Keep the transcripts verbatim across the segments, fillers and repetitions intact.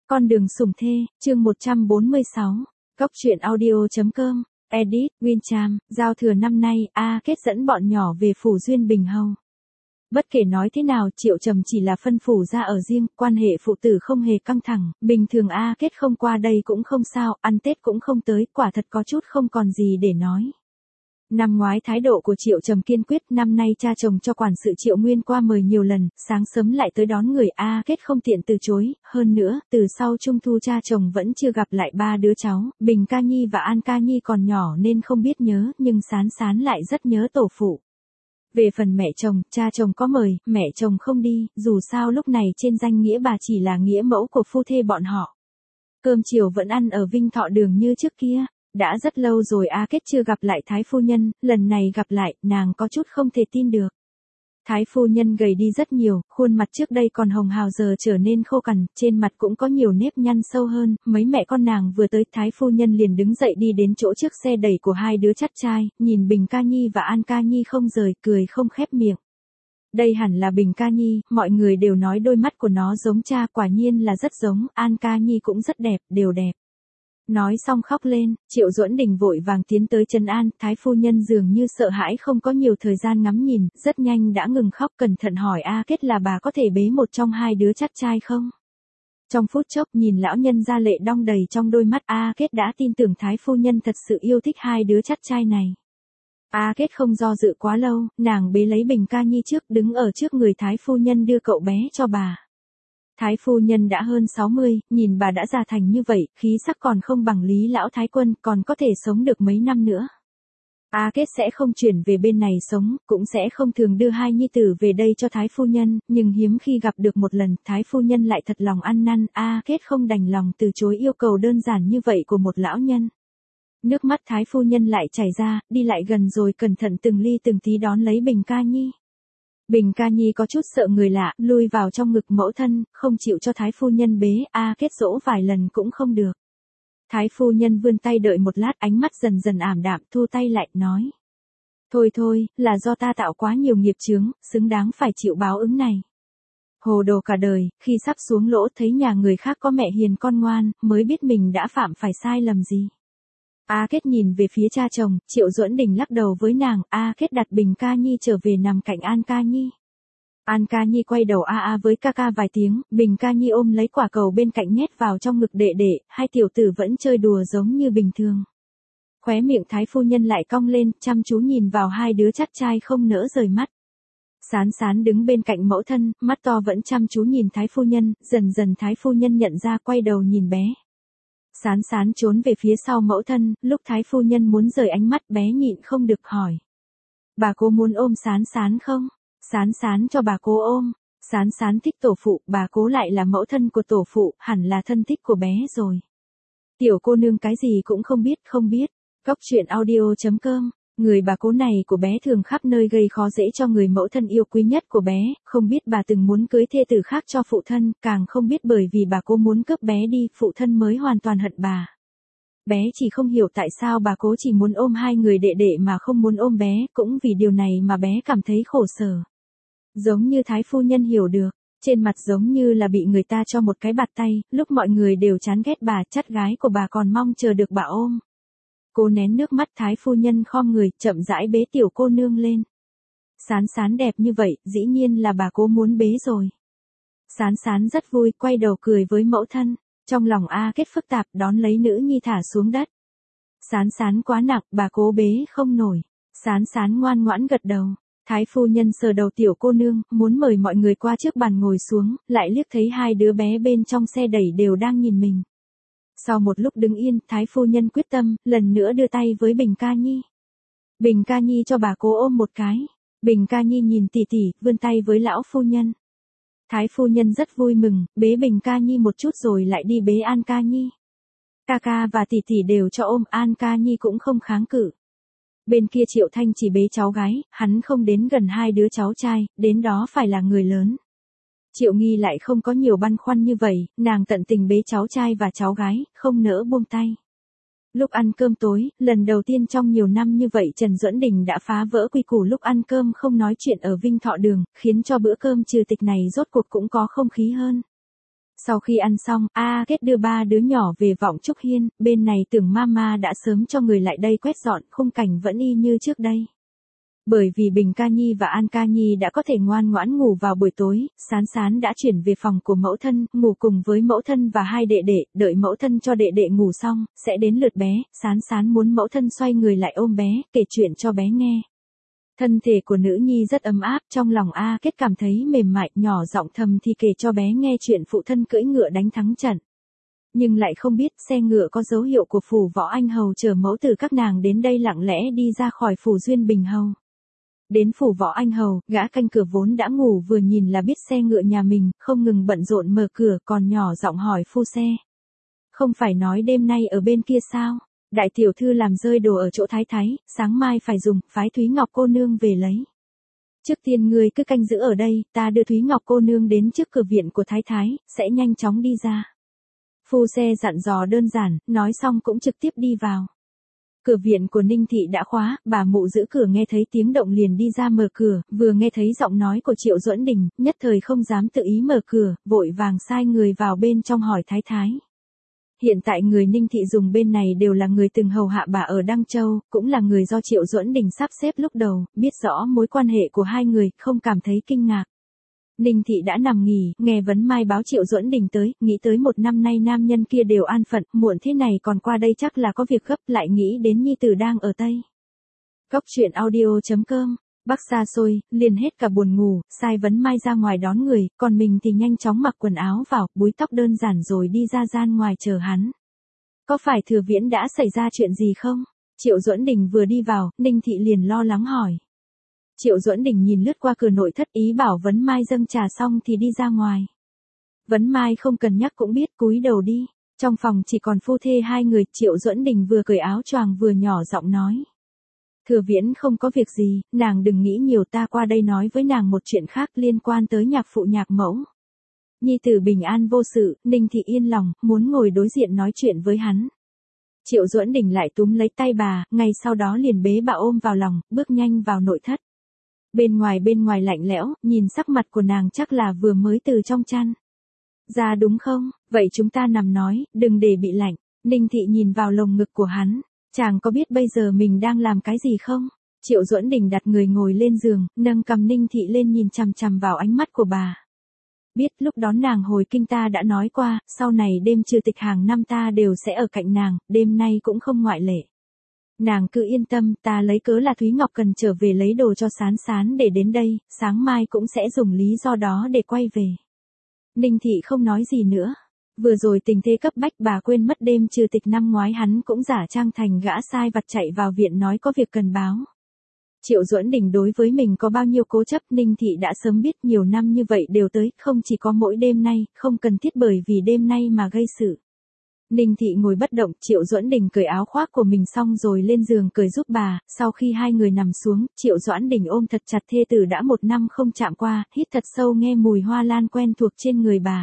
Con đường sủng thê, chương một trăm bốn mươi sáu. Cốc truyện audio.com, edit, Wincham, giao thừa năm nay, A Kết dẫn bọn nhỏ về phủ Duyên Bình Hầu. Bất kể nói thế nào, Triệu Trầm chỉ là phân phủ ra ở riêng, quan hệ phụ tử không hề căng thẳng, bình thường A Kết không qua đây cũng không sao, ăn Tết cũng không tới, quả thật có chút không còn gì để nói. Năm ngoái thái độ của Triệu Trầm kiên quyết, năm nay cha chồng cho quản sự Triệu Nguyên qua mời nhiều lần, sáng sớm lại tới đón người A Kết không tiện từ chối, hơn nữa, từ sau Trung thu cha chồng vẫn chưa gặp lại ba đứa cháu, Bình Ca Nhi và An Ca Nhi còn nhỏ nên không biết nhớ, nhưng Sán Sán lại rất nhớ tổ phụ. Về phần mẹ chồng, cha chồng có mời, mẹ chồng không đi, dù sao lúc này trên danh nghĩa bà chỉ là nghĩa mẫu của phu thê bọn họ. Cơm chiều vẫn ăn ở Vinh Thọ Đường như trước kia. Đã rất lâu rồi A Kết chưa gặp lại Thái Phu Nhân, lần này gặp lại, nàng có chút không thể tin được. Thái Phu Nhân gầy đi rất nhiều, khuôn mặt trước đây còn hồng hào giờ trở nên khô cằn, trên mặt cũng có nhiều nếp nhăn sâu hơn, mấy mẹ con nàng vừa tới Thái Phu Nhân liền đứng dậy đi đến chỗ trước xe đẩy của hai đứa chắt trai, nhìn Bình Ca Nhi và An Ca Nhi không rời, cười không khép miệng. Đây hẳn là Bình Ca Nhi, mọi người đều nói đôi mắt của nó giống cha, quả nhiên là rất giống, An Ca Nhi cũng rất đẹp, đều đẹp. Nói xong khóc lên, Triệu Duẫn Đình vội vàng tiến tới trấn an, Thái Phu Nhân dường như sợ hãi không có nhiều thời gian ngắm nhìn, rất nhanh đã ngừng khóc, cẩn thận hỏi A Kết là bà có thể bế một trong hai đứa chắt trai không? Trong phút chốc nhìn lão nhân ra lệ đong đầy trong đôi mắt, A Kết đã tin tưởng Thái Phu Nhân thật sự yêu thích hai đứa chắt trai này. A Kết không do dự quá lâu, nàng bế lấy Bình Ca Nhi trước, đứng ở trước người Thái Phu Nhân đưa cậu bé cho bà. Thái Phu Nhân đã hơn sáu mươi, nhìn bà đã già thành như vậy, khí sắc còn không bằng Lý Lão Thái Quân, còn có thể sống được mấy năm nữa. A Kết sẽ không chuyển về bên này sống, cũng sẽ không thường đưa hai nhi tử về đây cho Thái Phu Nhân, nhưng hiếm khi gặp được một lần, Thái Phu Nhân lại thật lòng ăn năn, A Kết không đành lòng từ chối yêu cầu đơn giản như vậy của một lão nhân. Nước mắt Thái Phu Nhân lại chảy ra, đi lại gần rồi cẩn thận từng ly từng tí đón lấy Bình Ca Nhi. Bình Ca Nhi có chút sợ người lạ, lui vào trong ngực mẫu thân, không chịu cho Thái Phu Nhân bế, A Kết dỗ vài lần cũng không được. Thái Phu Nhân vươn tay đợi một lát, ánh mắt dần dần ảm đạm, thu tay lại, nói. Thôi thôi, là do ta tạo quá nhiều nghiệp chướng, xứng đáng phải chịu báo ứng này. Hồ đồ cả đời, khi sắp xuống lỗ thấy nhà người khác có mẹ hiền con ngoan, mới biết mình đã phạm phải sai lầm gì. A Kết nhìn về phía cha chồng, Triệu Duẫn Đình lắc đầu với nàng, A Kết đặt Bình Ca Nhi trở về nằm cạnh An Ca Nhi. An Ca Nhi quay đầu a a với ca ca vài tiếng, Bình Ca Nhi ôm lấy quả cầu bên cạnh nhét vào trong ngực đệ đệ, hai tiểu tử vẫn chơi đùa giống như bình thường. Khóe miệng Thái Phu Nhân lại cong lên, chăm chú nhìn vào hai đứa chắt trai không nỡ rời mắt. Sán Sán đứng bên cạnh mẫu thân, mắt to vẫn chăm chú nhìn Thái Phu Nhân, dần dần Thái Phu Nhân nhận ra quay đầu nhìn bé. Sán Sán trốn về phía sau mẫu thân, lúc Thái Phu Nhân muốn rời ánh mắt bé nhịn không được hỏi. Bà cô muốn ôm Sán Sán không? Sán Sán cho bà cô ôm. Sán Sán thích tổ phụ, bà cố lại là mẫu thân của tổ phụ, hẳn là thân thích của bé rồi. Tiểu cô nương cái gì cũng không biết, không biết. Cốc truyện audio.com. Người bà cố này của bé thường khắp nơi gây khó dễ cho người mẫu thân yêu quý nhất của bé, không biết bà từng muốn cưới thê tử khác cho phụ thân, càng không biết bởi vì bà cố muốn cướp bé đi, phụ thân mới hoàn toàn hận bà. Bé chỉ không hiểu tại sao bà cố chỉ muốn ôm hai người đệ đệ mà không muốn ôm bé, cũng vì điều này mà bé cảm thấy khổ sở. Giống như Thái Phu Nhân hiểu được, trên mặt giống như là bị người ta cho một cái bạt tay, lúc mọi người đều chán ghét bà, chắt gái của bà còn mong chờ được bà ôm. Cô nén nước mắt, Thái Phu Nhân khom người, chậm rãi bế tiểu cô nương lên. Sán Sán đẹp như vậy, dĩ nhiên là bà cố muốn bế rồi. Sán Sán rất vui, quay đầu cười với mẫu thân, trong lòng A Kết phức tạp, đón lấy nữ nhi thả xuống đất. Sán Sán quá nặng, bà cố bế không nổi. Sán Sán ngoan ngoãn gật đầu. Thái Phu Nhân sờ đầu tiểu cô nương, muốn mời mọi người qua trước bàn ngồi xuống, lại liếc thấy hai đứa bé bên trong xe đẩy đều đang nhìn mình. Sau một lúc đứng yên, Thái Phu Nhân quyết tâm, lần nữa đưa tay với Bình Ca Nhi. Bình Ca Nhi cho bà cố ôm một cái. Bình Ca Nhi nhìn tỉ tỉ, vươn tay với lão phu nhân. Thái Phu Nhân rất vui mừng, bế Bình Ca Nhi một chút rồi lại đi bế An Ca Nhi. Ca ca và tỉ tỉ đều cho ôm, An Ca Nhi cũng không kháng cự. Bên kia Triệu Thanh chỉ bế cháu gái, hắn không đến gần hai đứa cháu trai, đến đó phải là người lớn. Triệu Nghi lại không có nhiều băn khoăn như vậy, nàng tận tình bế cháu trai và cháu gái, không nỡ buông tay. Lúc ăn cơm tối, lần đầu tiên trong nhiều năm như vậy Trần Duẫn Đình đã phá vỡ quy củ lúc ăn cơm không nói chuyện ở Vinh Thọ Đường, khiến cho bữa cơm trừ tịch này rốt cuộc cũng có không khí hơn. Sau khi ăn xong, A Kết đưa ba đứa nhỏ về Vọng Trúc Hiên, bên này tưởng mama đã sớm cho người lại đây quét dọn, khung cảnh vẫn y như trước đây. Bởi vì Bình Ca Nhi và An Ca Nhi đã có thể ngoan ngoãn ngủ vào buổi tối, Sán Sán đã chuyển về phòng của mẫu thân, ngủ cùng với mẫu thân và hai đệ đệ, đợi mẫu thân cho đệ đệ ngủ xong, sẽ đến lượt bé, Sán Sán muốn mẫu thân xoay người lại ôm bé, kể chuyện cho bé nghe. Thân thể của nữ nhi rất ấm áp, trong lòng A Kết cảm thấy mềm mại, nhỏ giọng thầm thì kể cho bé nghe chuyện phụ thân cưỡi ngựa đánh thắng trận. Nhưng lại không biết xe ngựa có dấu hiệu của phủ Võ Anh Hầu chở mẫu tử các nàng đến đây lặng lẽ đi ra khỏi phủ Duyên Bình Hầu. Đến phủ Võ Anh Hầu, gã canh cửa vốn đã ngủ vừa nhìn là biết xe ngựa nhà mình, không ngừng bận rộn mở cửa, còn nhỏ giọng hỏi phu xe. Không phải nói đêm nay ở bên kia sao? Đại tiểu thư làm rơi đồ ở chỗ thái thái, sáng mai phải dùng, phái Thúy Ngọc cô nương về lấy. Trước tiên ngươi cứ canh giữ ở đây, ta đưa Thúy Ngọc cô nương đến trước cửa viện của thái thái, sẽ nhanh chóng đi ra. Phu xe dặn dò đơn giản, nói xong cũng trực tiếp đi vào. Cửa viện của Ninh Thị đã khóa, bà mụ giữ cửa nghe thấy tiếng động liền đi ra mở cửa, vừa nghe thấy giọng nói của Triệu Duẫn Đình, nhất thời không dám tự ý mở cửa, vội vàng sai người vào bên trong hỏi thái thái. Hiện tại người Ninh Thị dùng bên này đều là người từng hầu hạ bà ở Đăng Châu, cũng là người do Triệu Duẫn Đình sắp xếp lúc đầu, biết rõ mối quan hệ của hai người, không cảm thấy kinh ngạc. Ninh Thị đã nằm nghỉ, nghe Vấn Mai báo Triệu Duẫn Đình tới, nghĩ tới một năm nay nam nhân kia đều an phận, muộn thế này còn qua đây chắc là có việc gấp, lại nghĩ đến nhi tử đang ở Tây. Cốc truyện audio chấm com, Bắc xa xôi, liền hết cả buồn ngủ, sai Vấn Mai ra ngoài đón người, còn mình thì nhanh chóng mặc quần áo vào, búi tóc đơn giản rồi đi ra gian ngoài chờ hắn. Có phải Thừa Viễn đã xảy ra chuyện gì không? Triệu Duẫn Đình vừa đi vào, Ninh Thị liền lo lắng hỏi. Triệu Duẫn Đình nhìn lướt qua cửa nội thất ý bảo Vấn Mai dâng trà xong thì đi ra ngoài. Vấn Mai không cần nhắc cũng biết cúi đầu đi, trong phòng chỉ còn phu thê hai người, Triệu Duẫn Đình vừa cởi áo choàng vừa nhỏ giọng nói. Thừa Viễn không có việc gì, nàng đừng nghĩ nhiều, ta qua đây nói với nàng một chuyện khác liên quan tới nhạc phụ nhạc mẫu. Nhi tử bình an vô sự, Ninh Thị yên lòng, muốn ngồi đối diện nói chuyện với hắn. Triệu Duẫn Đình lại túm lấy tay bà, ngay sau đó liền bế bà ôm vào lòng, bước nhanh vào nội thất. Bên ngoài bên ngoài lạnh lẽo, nhìn sắc mặt của nàng chắc là vừa mới từ trong chăn ra đúng không? Vậy chúng ta nằm nói, đừng để bị lạnh. Ninh Thị nhìn vào lồng ngực của hắn, chàng có biết bây giờ mình đang làm cái gì không? Triệu Duẫn Đình đặt người ngồi lên giường, nâng cầm Ninh Thị lên nhìn chằm chằm vào ánh mắt của bà. Biết lúc đón nàng hồi kinh ta đã nói qua, sau này đêm trừ tịch hàng năm ta đều sẽ ở cạnh nàng, đêm nay cũng không ngoại lệ. Nàng cứ yên tâm, ta lấy cớ là Thúy Ngọc cần trở về lấy đồ cho Sán Sán để đến đây, sáng mai cũng sẽ dùng lý do đó để quay về. Ninh Thị không nói gì nữa. Vừa rồi tình thế cấp bách bà quên mất đêm trừ tịch năm ngoái hắn cũng giả trang thành gã sai vặt chạy vào viện nói có việc cần báo. Triệu Duẫn Đình đối với mình có bao nhiêu cố chấp Ninh Thị đã sớm biết nhiều năm như vậy đều tới, không chỉ có mỗi đêm nay, không cần thiết bởi vì đêm nay mà gây sự. Ninh Thị ngồi bất động, Triệu Duẫn Đình cởi áo khoác của mình xong rồi lên giường cởi giúp bà, sau khi hai người nằm xuống, Triệu Duẫn Đình ôm thật chặt thê tử đã một năm không chạm qua, hít thật sâu nghe mùi hoa lan quen thuộc trên người bà.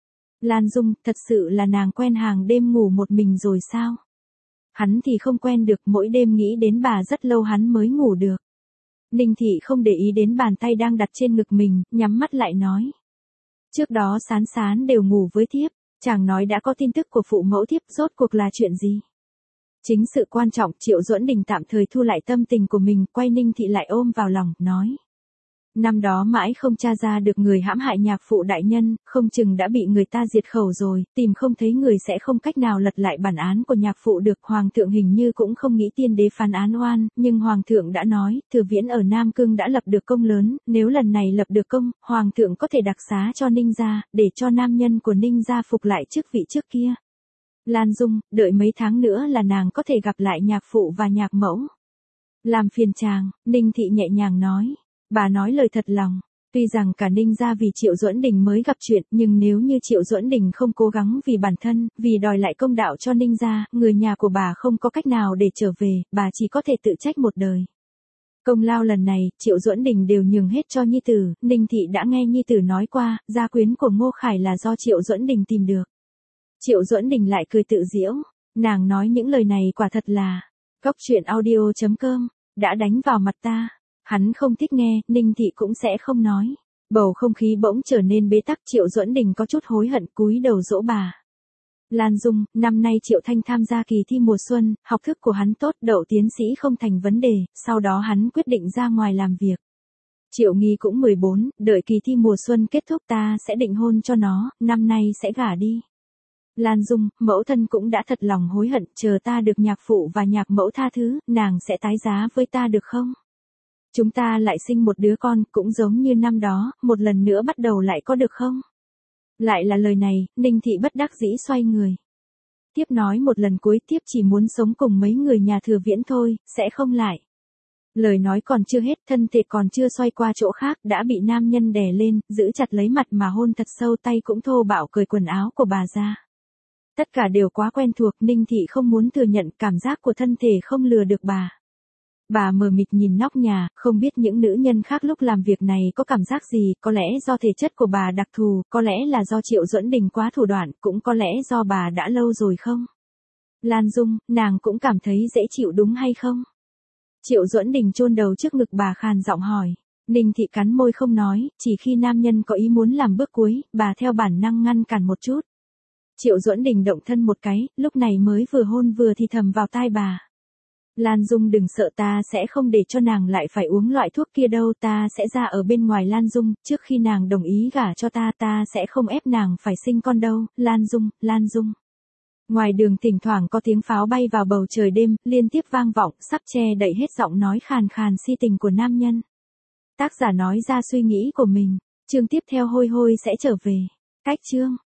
Lan Dung, thật sự là nàng quen hàng đêm ngủ một mình rồi sao? Hắn thì không quen được, mỗi đêm nghĩ đến bà rất lâu hắn mới ngủ được. Ninh Thị không để ý đến bàn tay đang đặt trên ngực mình, nhắm mắt lại nói. Trước đó Sán Sán đều ngủ với thiếp. Chàng nói đã có tin tức của phụ mẫu thiếp, rốt cuộc là chuyện gì? Chính sự quan trọng, Triệu Duẫn Đình tạm thời thu lại tâm tình của mình, quay Ninh Thị lại ôm vào lòng, nói. Năm đó mãi không tra ra được người hãm hại nhạc phụ đại nhân, không chừng đã bị người ta diệt khẩu rồi, tìm không thấy người sẽ không cách nào lật lại bản án của nhạc phụ được. Hoàng thượng hình như cũng không nghĩ tiên đế phán án oan, nhưng Hoàng thượng đã nói, Thừa Viễn ở Nam Cương đã lập được công lớn, nếu lần này lập được công, Hoàng thượng có thể đặc xá cho Ninh gia, để cho nam nhân của Ninh gia phục lại chức vị trước kia. Lan Dung, đợi mấy tháng nữa là nàng có thể gặp lại nhạc phụ và nhạc mẫu. Làm phiền chàng, Ninh Thị nhẹ nhàng nói. Bà nói lời thật lòng, tuy rằng cả Ninh gia vì Triệu Duẫn Đình mới gặp chuyện, nhưng nếu như Triệu Duẫn Đình không cố gắng vì bản thân, vì đòi lại công đạo cho Ninh gia, người nhà của bà không có cách nào để trở về, bà chỉ có thể tự trách một đời. Công lao lần này, Triệu Duẫn Đình đều nhường hết cho nhi tử, Ninh Thị đã nghe nhi tử nói qua, gia quyến của Ngô Khải là do Triệu Duẫn Đình tìm được. Triệu Duẫn Đình lại cười tự giễu, nàng nói những lời này quả thật là, cốc truyện audio chấm com, đã đánh vào mặt ta. Hắn không thích nghe, Ninh Thị cũng sẽ không nói. Bầu không khí bỗng trở nên bế tắc, Triệu Duẫn Đình có chút hối hận cúi đầu dỗ bà. Lan Dung, năm nay Triệu Thanh tham gia kỳ thi mùa xuân, học thức của hắn tốt, đậu tiến sĩ không thành vấn đề, sau đó hắn quyết định ra ngoài làm việc. Triệu Nghi cũng mười bốn, đợi kỳ thi mùa xuân kết thúc ta sẽ định hôn cho nó, năm nay sẽ gả đi. Lan Dung, mẫu thân cũng đã thật lòng hối hận, chờ ta được nhạc phụ và nhạc mẫu tha thứ, nàng sẽ tái giá với ta được không? Chúng ta lại sinh một đứa con, cũng giống như năm đó, một lần nữa bắt đầu lại có được không? Lại là lời này, Ninh Thị bất đắc dĩ xoay người. Tiếp nói một lần cuối, tiếp chỉ muốn sống cùng mấy người nhà Thừa Viễn thôi, sẽ không lại. Lời nói còn chưa hết, thân thể còn chưa xoay qua chỗ khác, đã bị nam nhân đè lên, giữ chặt lấy mặt mà hôn thật sâu, tay cũng thô bạo cởi quần áo của bà ra. Tất cả đều quá quen thuộc, Ninh Thị không muốn thừa nhận, cảm giác của thân thể không lừa được bà. Bà mờ mịt nhìn nóc nhà, không biết những nữ nhân khác lúc làm việc này có cảm giác gì, có lẽ do thể chất của bà đặc thù, có lẽ là do Triệu Duẫn Đình quá thủ đoạn, cũng có lẽ do bà đã lâu rồi không? Lan Dung, nàng cũng cảm thấy dễ chịu đúng hay không? Triệu Duẫn Đình chôn đầu trước ngực bà khàn giọng hỏi. Ninh Thị cắn môi không nói, chỉ khi nam nhân có ý muốn làm bước cuối, bà theo bản năng ngăn cản một chút. Triệu Duẫn Đình động thân một cái, lúc này mới vừa hôn vừa thì thầm vào tai bà. Lan Dung đừng sợ, ta sẽ không để cho nàng lại phải uống loại thuốc kia đâu, ta sẽ ra ở bên ngoài Lan Dung, trước khi nàng đồng ý gả cho ta, ta sẽ không ép nàng phải sinh con đâu, Lan Dung, Lan Dung. Ngoài đường thỉnh thoảng có tiếng pháo bay vào bầu trời đêm, liên tiếp vang vọng, sắp che đậy hết giọng nói khàn khàn si tình của nam nhân. Tác giả nói ra suy nghĩ của mình, chương tiếp theo Hôi Hôi sẽ trở về. Cách chương